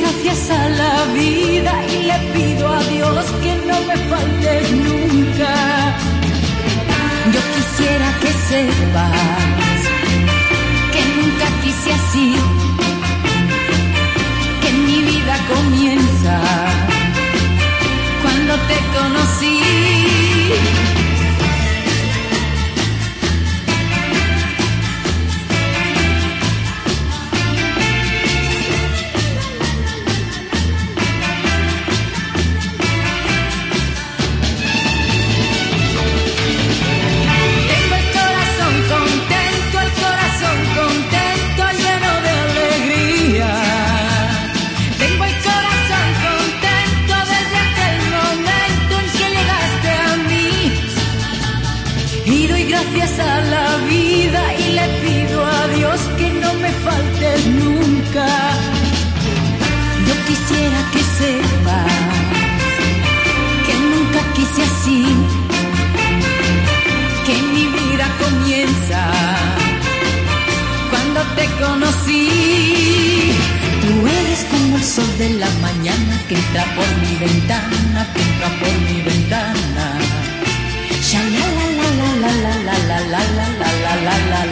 gracias a la vida y le pido a Dios que no me faltes nunca. Yo quisiera que sepas que nunca quise así, que mi vida comienza cuando te conocí. Gracias a la vida y le pido a Dios que no me faltes nunca. Yo quisiera que sepas que nunca quise así, que mi vida comienza cuando te conocí. Tú eres como el sol de la mañana que entra por mi ventana, que entra por mi ventana. Sha la la la la la la la la la la la la